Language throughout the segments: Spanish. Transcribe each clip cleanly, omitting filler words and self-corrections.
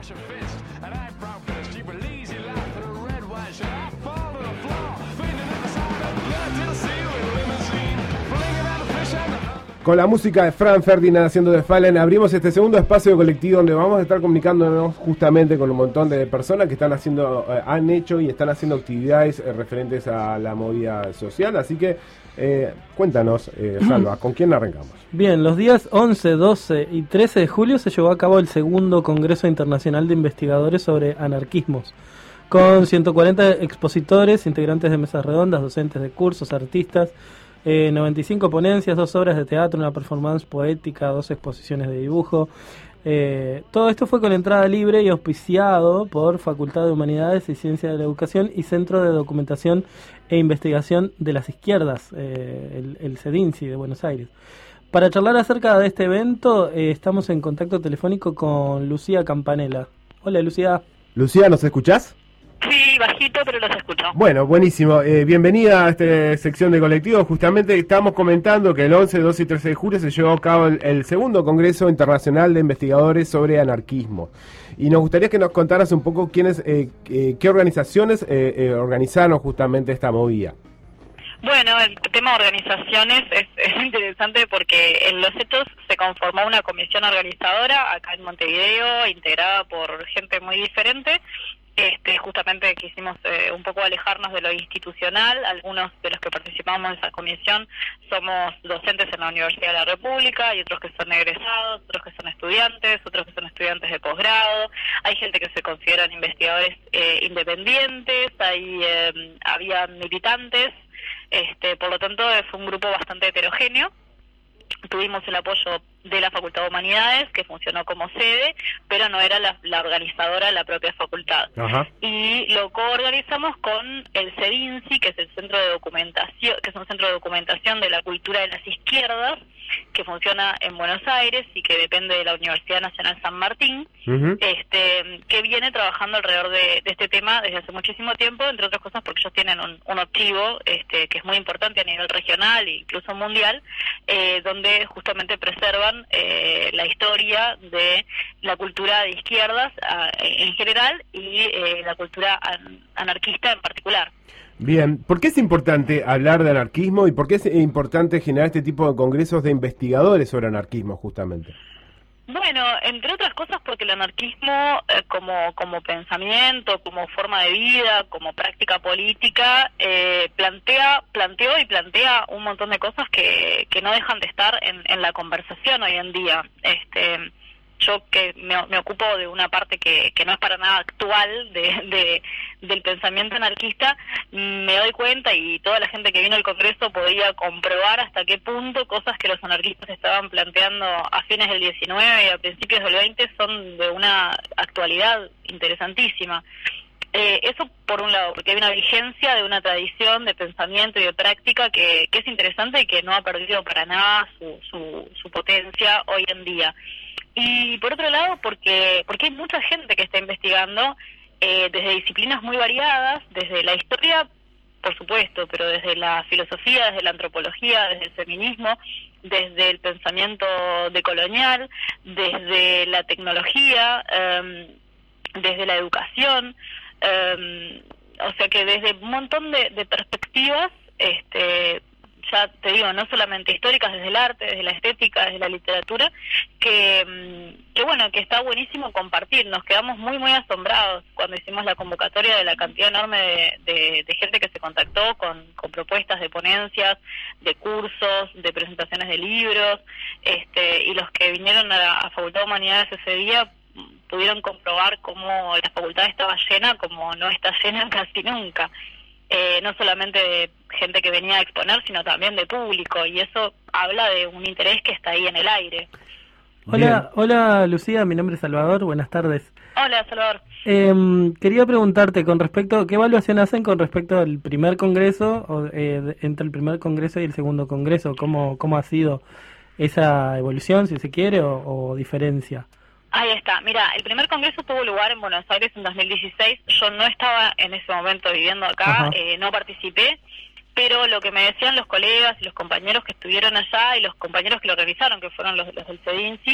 Con la música de Franz Ferdinand haciendo de Fallen, abrimos este segundo espacio colectivo donde vamos a estar comunicándonos justamente con un montón de personas que han hecho y están haciendo actividades referentes a la movida social. Así que cuéntanos, Salva, ¿con quién arrancamos? Bien, los días 11, 12 y 13 de julio se llevó a cabo el segundo Congreso Internacional de Investigadores sobre Anarquismos, con 140 expositores, integrantes de mesas redondas, docentes de cursos, artistas, 95 ponencias, 2 obras de teatro, una performance poética, 2 exposiciones de dibujo. Todo esto fue con entrada libre y auspiciado por Facultad de Humanidades y Ciencias de la Educación y Centro de Documentación e Investigación de las Izquierdas, el CEDINCI de Buenos Aires. Para charlar acerca de este evento, estamos en contacto telefónico con Lucía Campanella. Hola, Lucía. Lucía, ¿nos escuchás? Sí, bajito, pero los escucho. Bueno, buenísimo. Bienvenida a esta sección de colectivo. Justamente estamos comentando que el 11, 12 y 13 de julio se llevó a cabo el segundo Congreso Internacional de Investigadores sobre Anarquismo. Y nos gustaría que nos contaras un poco qué organizaciones organizaron justamente esta movida. Bueno, el tema de organizaciones es interesante porque en Los Hechos se conformó una comisión organizadora acá en Montevideo, integrada por gente muy diferente. Justamente quisimos un poco alejarnos de lo institucional. Algunos de los que participamos en esa comisión somos docentes en la Universidad de la República, y otros que son egresados, otros que son estudiantes, otros que son estudiantes de posgrado. Hay gente que se consideran investigadores independientes, había militantes, por lo tanto fue un grupo bastante heterogéneo. Tuvimos el apoyo de la Facultad de Humanidades, que funcionó como sede, pero no era la organizadora de la propia facultad. Ajá. Y lo coorganizamos con el CEDINCI, que es el centro de documentación, que es un centro de documentación de la cultura de las izquierdas, que funciona en Buenos Aires y que depende de la Universidad Nacional San Martín, uh-huh. Que viene trabajando alrededor de este tema desde hace muchísimo tiempo, entre otras cosas porque ellos tienen un archivo que es muy importante a nivel regional e incluso mundial, donde justamente preservan la historia de la cultura de izquierdas en general y la cultura anarquista en particular. Bien, ¿por qué es importante hablar de anarquismo y por qué es importante generar este tipo de congresos de investigadores sobre anarquismo justamente? Bueno, entre otras cosas porque el anarquismo como pensamiento, como forma de vida, como práctica política, planteó y plantea un montón de cosas que no dejan de estar en la conversación hoy en día. Yo que me ocupo de una parte que no es para nada actual del pensamiento anarquista, me doy cuenta, y toda la gente que vino al Congreso podía comprobar hasta qué punto cosas que los anarquistas estaban planteando a fines del 19 y a principios del 20 son de una actualidad interesantísima. Eso por un lado, porque hay una vigencia de una tradición de pensamiento y de práctica que es interesante y que no ha perdido para nada su potencia hoy en día. Y por otro lado, porque hay mucha gente que está investigando desde disciplinas muy variadas, desde la historia, por supuesto, pero desde la filosofía, desde la antropología, desde el feminismo, desde el pensamiento decolonial, desde la tecnología, desde la educación, o sea que desde un montón de perspectivas, ya te digo, no solamente históricas, desde el arte, desde la estética, desde la literatura, que bueno, que está buenísimo compartir. Nos quedamos muy asombrados cuando hicimos la convocatoria de la cantidad enorme de gente que se contactó con propuestas de ponencias, de cursos, de presentaciones de libros, y los que vinieron a la Facultad de Humanidades ese día pudieron comprobar cómo la facultad estaba llena, como no está llena casi nunca. No solamente de gente que venía a exponer, sino también de público, y eso habla de un interés que está ahí en el aire. Hola Lucía, mi nombre es Salvador, buenas tardes. Hola Salvador. Quería preguntarte con respecto, ¿qué evaluación hacen con respecto al primer congreso, entre el primer congreso y el segundo congreso? ¿Cómo ha sido esa evolución, si se quiere, o diferencia? Ahí está. Mira, el primer congreso tuvo lugar en Buenos Aires en 2016. Yo no estaba en ese momento viviendo acá, no participé, pero lo que me decían los colegas y los compañeros que estuvieron allá y los compañeros que lo realizaron, que fueron los del CEDINCI,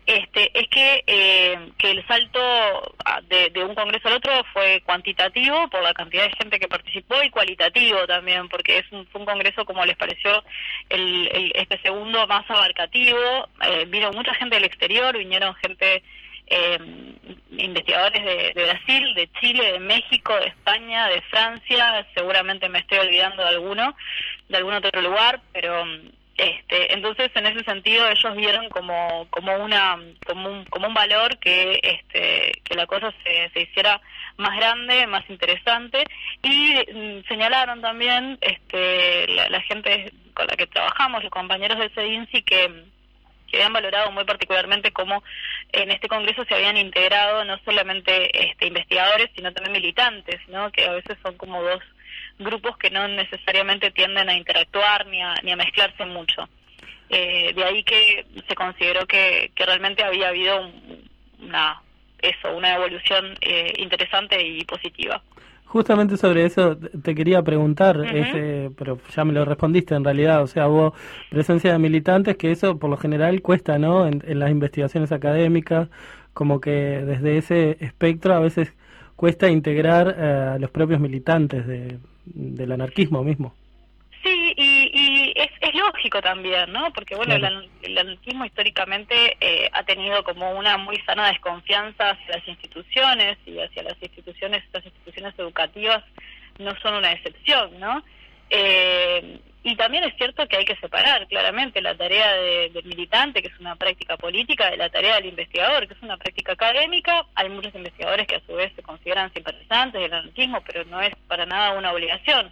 es que el salto de un congreso al otro fue cuantitativo por la cantidad de gente que participó y cualitativo también, porque fue un congreso, como les pareció, este segundo más abarcativo. Vino mucha gente del exterior, vinieron gente, investigadores de Brasil, de Chile, de México, de España, de Francia, seguramente me estoy olvidando de algún otro lugar, pero entonces en ese sentido ellos vieron como un valor que la cosa se hiciera más grande, más interesante, y señalaron también la gente con la que trabajamos, los compañeros de CEDINSI, que habían valorado muy particularmente cómo en este congreso se habían integrado no solamente investigadores, sino también militantes, ¿no? Que a veces son como dos grupos que no necesariamente tienden a interactuar ni a mezclarse mucho. De ahí que se consideró que realmente había habido una evolución interesante y positiva. Justamente sobre eso te quería preguntar, pero ya me lo respondiste en realidad, o sea, hubo presencia de militantes, que eso por lo general cuesta, ¿no? En las investigaciones académicas, como que desde ese espectro a veces cuesta integrar a los propios militantes del anarquismo mismo. Sí, y es lógico también, ¿no? Porque, bueno, claro, el anarquismo históricamente ha tenido como una muy sana desconfianza hacia las instituciones, y hacia las instituciones educativas no son una excepción, ¿no? Y también es cierto que hay que separar claramente la tarea del militante, que es una práctica política, de la tarea del investigador, que es una práctica académica. Hay muchos investigadores que a su vez se consideran simpatizantes del anarquismo, pero no es para nada una obligación.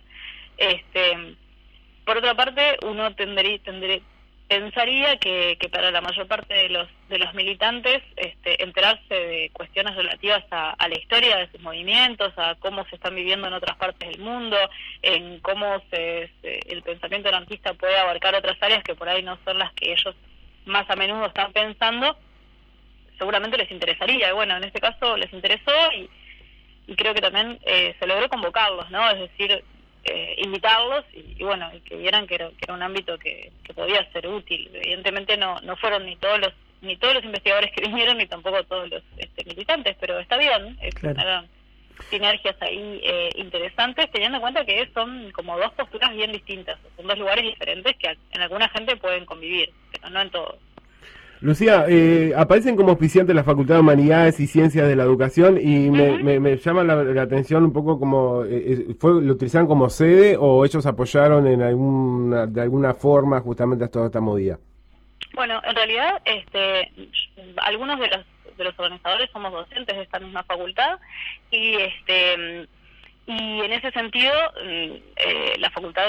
Por otra parte, uno pensaría que para la mayor parte de los militantes enterarse de cuestiones relativas a la historia de sus movimientos, a cómo se están viviendo en otras partes del mundo, en cómo el pensamiento anarquista puede abarcar otras áreas que por ahí no son las que ellos más a menudo están pensando, seguramente les interesaría. Y bueno, en este caso les interesó, y creo que también se logró convocarlos, ¿no? Es decir, invitarlos y bueno, y que vieran que era un ámbito que podía ser útil. Evidentemente no fueron ni todos los investigadores que vinieron, ni tampoco todos los militantes, pero está bien, claro, eran sinergias ahí interesantes, teniendo en cuenta que son como dos posturas bien distintas, son dos lugares diferentes que en alguna gente pueden convivir, pero no en todos. Lucía, aparecen como auspiciantes la Facultad de Humanidades y Ciencias de la Educación, y me llama la atención un poco como, ¿lo utilizaron como sede o ellos apoyaron de alguna forma justamente a toda esta movida? Bueno, en realidad algunos de los organizadores somos docentes de esta misma facultad, y en ese sentido la facultad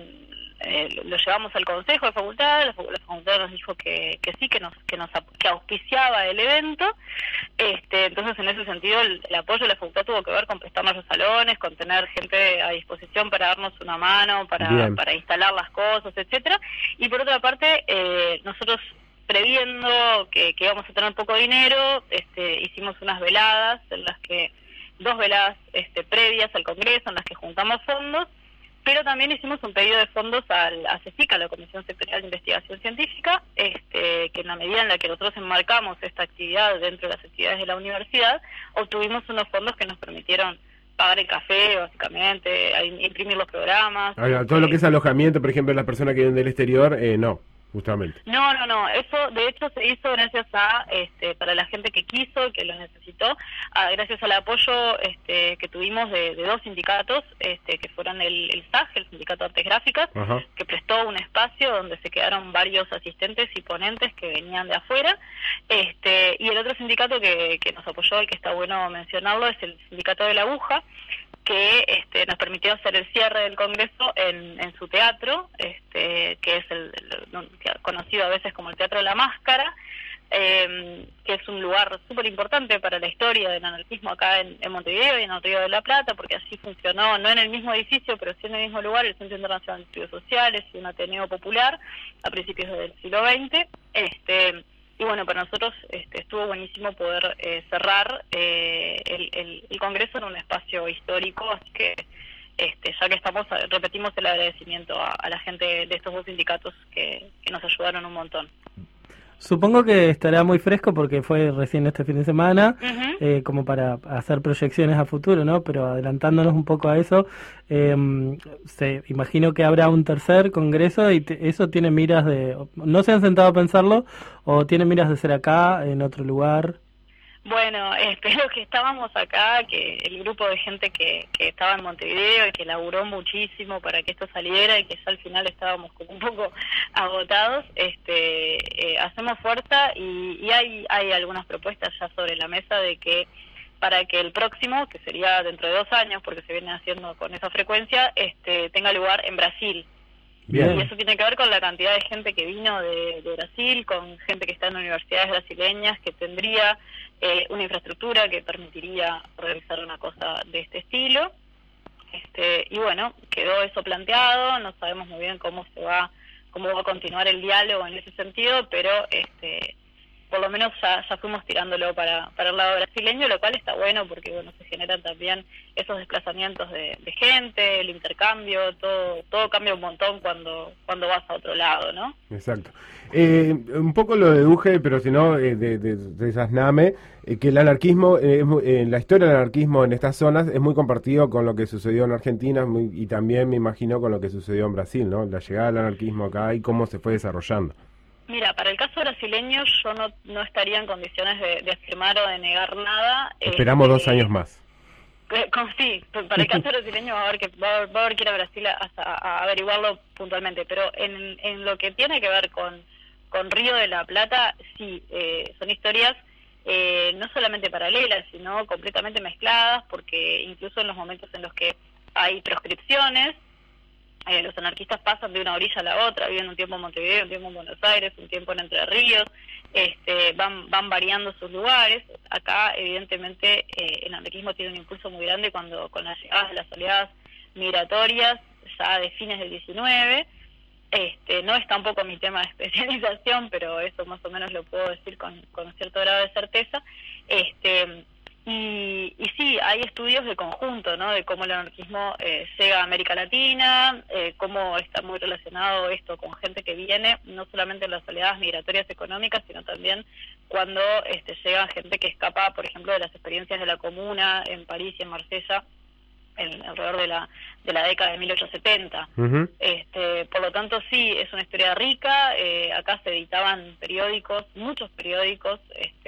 lo llevamos al consejo de facultad, la facultad nos dijo que sí, que auspiciaba el evento. Entonces en ese sentido el apoyo de la facultad tuvo que ver con prestarnos los salones, con tener gente a disposición para darnos una mano, para instalar las cosas, etcétera. Y por otra parte, nosotros, previendo que íbamos a tener poco dinero, hicimos unas veladas, dos veladas previas al congreso, en las que juntamos fondos, pero también hicimos un pedido de fondos a CSIC, la Comisión Sectorial de Investigación Científica, que en la medida en la que nosotros enmarcamos esta actividad dentro de las actividades de la universidad, obtuvimos unos fondos que nos permitieron pagar el café, básicamente, imprimir los programas. Todo lo que es alojamiento, por ejemplo, las personas que vienen del exterior, no. Justamente. No, eso de hecho se hizo gracias a, para la gente que quiso, que lo necesitó, gracias al apoyo que tuvimos de dos sindicatos, que fueron el SAG, el Sindicato de Artes Gráficas, ajá, que prestó un espacio donde se quedaron varios asistentes y ponentes que venían de afuera, y el otro sindicato que nos apoyó, y que está bueno mencionarlo, es el Sindicato de la Aguja, que nos permitió hacer el cierre del congreso en su teatro, que es conocido a veces como el Teatro de la Máscara, que es un lugar súper importante para la historia del anarquismo acá en Montevideo y en el Río de la Plata, porque así funcionó, no en el mismo edificio, pero sí en el mismo lugar, el Centro Internacional de Estudios Sociales y un Ateneo Popular a principios del siglo XX. Y bueno, para nosotros estuvo buenísimo poder cerrar el congreso en un espacio histórico, así que ya que estamos, repetimos el agradecimiento a la gente de estos dos sindicatos que nos ayudaron un montón. Supongo que estará muy fresco porque fue recién este fin de semana, Ujú. como para hacer proyecciones a futuro, ¿no? Pero adelantándonos un poco a eso, imagino que habrá un tercer congreso y eso tiene miras de... ¿No se han sentado a pensarlo o tiene miras de ser acá, en otro lugar? Bueno, espero que estábamos acá, que el grupo de gente que estaba en Montevideo y que laburó muchísimo para que esto saliera y que ya al final estábamos como un poco agotados, hacemos fuerza y hay algunas propuestas ya sobre la mesa de que para que el próximo, que sería dentro de 2 años, porque se viene haciendo con esa frecuencia, tenga lugar en Brasil. Bien. Y eso tiene que ver con la cantidad de gente que vino de Brasil, con gente que está en universidades brasileñas, que tendría una infraestructura que permitiría realizar una cosa de este estilo. Y bueno, quedó eso planteado, no sabemos muy bien cómo va a continuar el diálogo en ese sentido, pero por lo menos ya fuimos tirándolo para el lado brasileño, lo cual está bueno porque bueno, se generan también esos desplazamientos de gente, el intercambio, todo cambia un montón cuando vas a otro lado, ¿no? Exacto. Un poco lo deduje, pero si no, de Sasname, que el anarquismo, la historia del anarquismo en estas zonas es muy compartido con lo que sucedió en Argentina y también me imagino con lo que sucedió en Brasil, ¿no? La llegada del anarquismo acá y cómo se fue desarrollando. Mira, para el caso brasileño yo no estaría en condiciones de afirmar o de negar nada. Esperamos 2 años más. Sí, para el caso brasileño va a haber que ir a Brasil a averiguarlo puntualmente, pero en lo que tiene que ver con Río de la Plata, sí, son historias no solamente paralelas, sino completamente mezcladas, porque incluso en los momentos en los que hay proscripciones, los anarquistas pasan de una orilla a la otra, viven un tiempo en Montevideo, un tiempo en Buenos Aires, un tiempo en Entre Ríos, van variando sus lugares. Acá, evidentemente, el anarquismo tiene un impulso muy grande con las llegadas de las oleadas migratorias, ya de fines del 19. No es tampoco mi tema de especialización, pero eso más o menos lo puedo decir con cierto grado de certeza. Y sí, hay estudios de conjunto, ¿no? De cómo el anarquismo llega a América Latina, cómo está muy relacionado esto con gente que viene, no solamente en las oleadas migratorias económicas, sino también cuando llega gente que escapa, por ejemplo, de las experiencias de la Comuna en París y en Marsella, alrededor de la década de 1870. Uh-huh. Por lo tanto, sí, es una historia rica. Acá se editaban periódicos, muchos periódicos,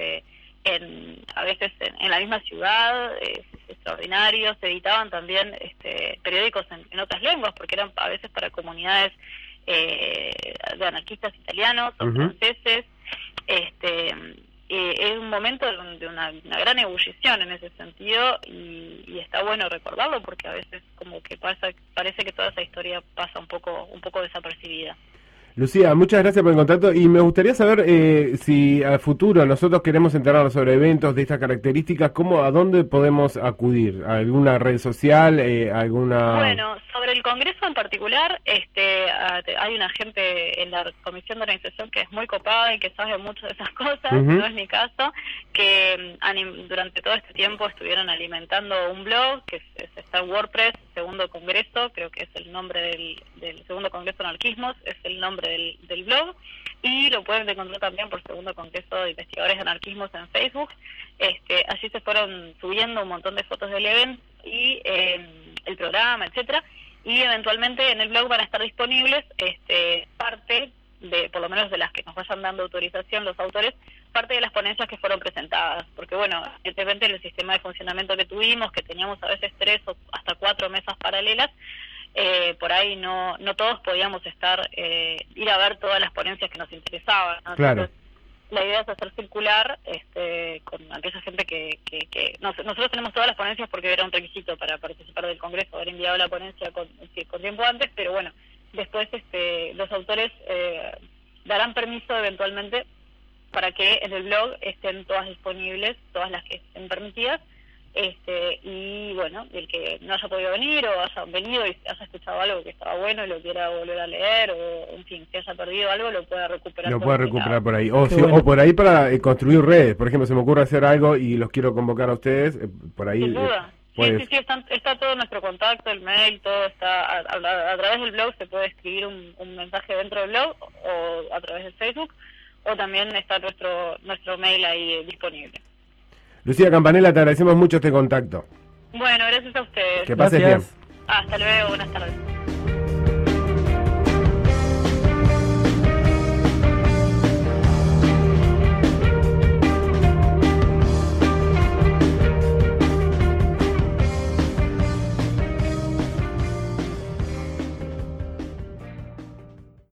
a veces en la misma ciudad, extraordinarios. Se editaban también periódicos en otras lenguas, porque eran a veces para comunidades de anarquistas italianos o franceses. Es un momento de una gran ebullición en ese sentido y está bueno recordarlo porque a veces como que parece que toda esa historia pasa un poco desapercibida. Lucía, muchas gracias por el contacto y me gustaría saber si a futuro nosotros queremos enterarnos sobre eventos de estas características, ¿a dónde podemos acudir? ¿A alguna red social? ¿Alguna...? Bueno, sobre el Congreso en particular, hay una gente en la comisión de organización que es muy copada y que sabe mucho de esas cosas, no es mi caso, que durante todo este tiempo estuvieron alimentando un blog que está en WordPress, Segundo Congreso, creo que es el nombre del Segundo Congreso de Anarquismos, es el nombre del blog, y lo pueden encontrar también por Segundo Congreso de Investigadores de Anarquismos en Facebook. Allí se fueron subiendo un montón de fotos del evento y el programa, etcétera, y eventualmente en el blog van a estar disponibles parte de, por lo menos de las que nos vayan dando autorización los autores, parte de las ponencias que fueron presentadas, porque bueno, evidentemente el sistema de funcionamiento que tuvimos, que teníamos a veces 3 o hasta 4 mesas paralelas, por ahí no todos podíamos ir a ver todas las ponencias que nos interesaban, ¿no? Claro. Entonces, la idea es hacer circular con aquella gente que nosotros tenemos todas las ponencias porque era un requisito para participar del Congreso, haber enviado la ponencia con tiempo antes, pero bueno, después los autores darán permiso eventualmente para que en el blog estén todas disponibles, todas las que estén permitidas, y bueno, el que no haya podido venir o haya venido y haya escuchado algo que estaba bueno y lo quiera volver a leer, o en fin, si haya perdido algo lo pueda recuperar. Lo puede recuperar por ahí. O por ahí para construir redes. Por ejemplo, se me ocurre hacer algo y los quiero convocar a ustedes, por ahí. Sin duda. Sí, está todo nuestro contacto, el mail, todo está a través del blog. Se puede escribir un mensaje dentro del blog o a través del Facebook, o también está nuestro mail ahí disponible. Lucía Campanella, te agradecemos mucho este contacto. Bueno, gracias a ustedes. Que pases bien. Gracias. Hasta luego, buenas tardes.